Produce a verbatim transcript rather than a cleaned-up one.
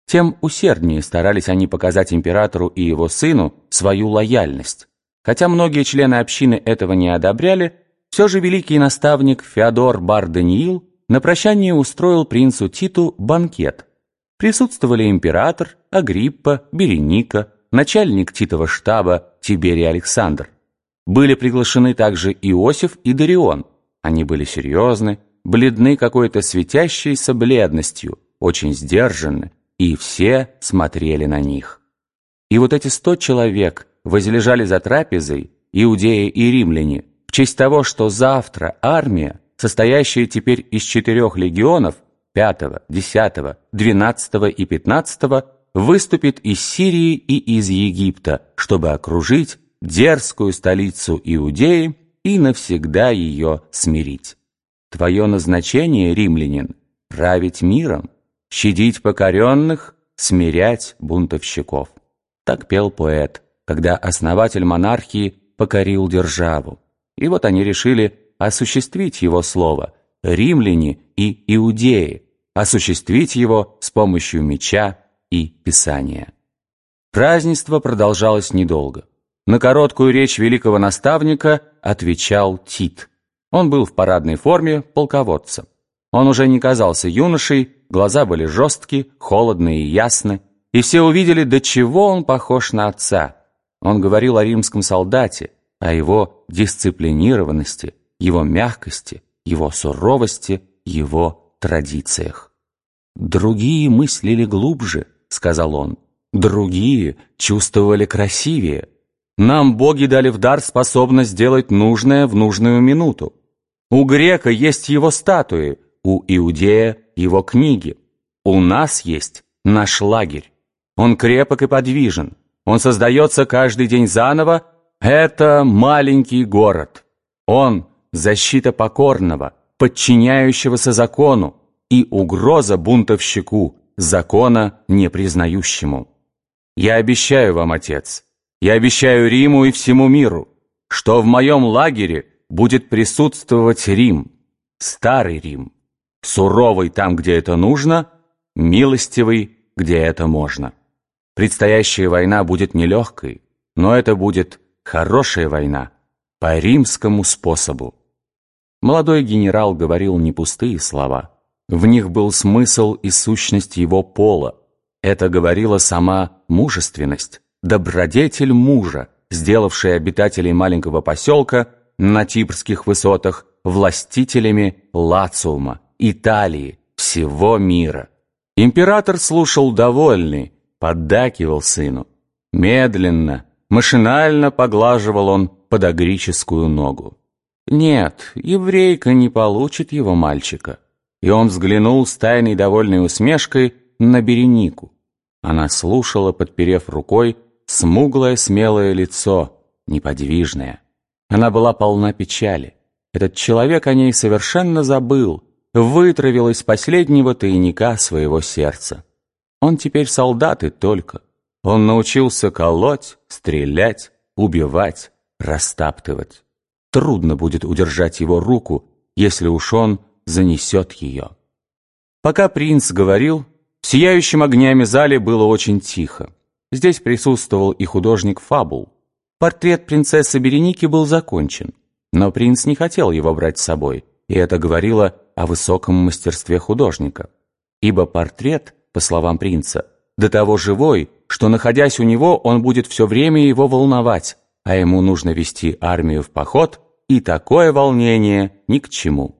тем усерднее старались они показать императору и его сыну свою лояльность. Хотя многие члены общины этого не одобряли, все же великий наставник Феодор Бар-Даниил на прощание устроил принцу Титу банкет. Присутствовали император, Агриппа, Береника, начальник Титова штаба Тиберий Александр. Были приглашены также Иосиф и Дарион. Они были серьезны, бледны какой-то светящейся бледностью, очень сдержанны, и все смотрели на них. И вот эти сто человек возлежали за трапезой, иудеи и римляне, в честь того, что завтра армия, состоящая теперь из четырех легионов, пятого, десятого, двенадцатого и пятнадцатого, выступит из Сирии и из Египта, чтобы окружить дерзкую столицу Иудеи и навсегда ее смирить. Твое назначение, римлянин, править миром, щадить покоренных, смирять бунтовщиков. Так пел поэт, когда основатель монархии покорил державу. И вот они решили осуществить его слово «римляне и иудеи», осуществить его с помощью меча и писания. Празднество продолжалось недолго. На короткую речь великого наставника отвечал Тит. Он был в парадной форме полководца. Он уже не казался юношей, глаза были жесткие, холодные и ясны, и все увидели, до чего он похож на отца. Он говорил о римском солдате, о его дисциплинированности, его мягкости, его суровости, его традициях. «Другие мыслили глубже», — сказал он, — «другие чувствовали красивее. Нам боги дали в дар способность делать нужное в нужную минуту. У грека есть его статуи, у иудея его книги. У нас есть наш лагерь. Он крепок и подвижен. Он создается каждый день заново. Это маленький город. Он — защита покорного, подчиняющегося закону, и угроза бунтовщику, закона не признающему. Я обещаю вам, отец, я обещаю Риму и всему миру, что в моем лагере будет присутствовать Рим, старый Рим, суровый там, где это нужно, милостивый, где это можно. Предстоящая война будет нелегкой, но это будет хорошая война по римскому способу». Молодой генерал говорил не пустые слова. В них был смысл и сущность его пола. Это говорила сама мужественность, добродетель мужа, сделавшая обитателей маленького поселка на Тибрских высотах властителями Лациума, Италии, всего мира. Император слушал довольный, поддакивал сыну. Медленно, машинально поглаживал он подагрическую ногу. Нет, еврейка не получит его мальчика. И он взглянул с тайной довольной усмешкой на Беренику. Она слушала, подперев рукой, смуглое смелое лицо, неподвижное. Она была полна печали. Этот человек о ней совершенно забыл, вытравил из последнего тайника своего сердца. Он теперь солдат и только. Он научился колоть, стрелять, убивать, растаптывать. Трудно будет удержать его руку, если уж он занесет ее. Пока принц говорил, в сияющем огнями зале было очень тихо. Здесь присутствовал и художник Фабул. Портрет принцессы Береники был закончен, но принц не хотел его брать с собой, и это говорило о высоком мастерстве художника. Ибо портрет, по словам принца, до того живой, что, находясь у него, он будет все время его волновать, а ему нужно вести армию в поход, и такое волнение ни к чему.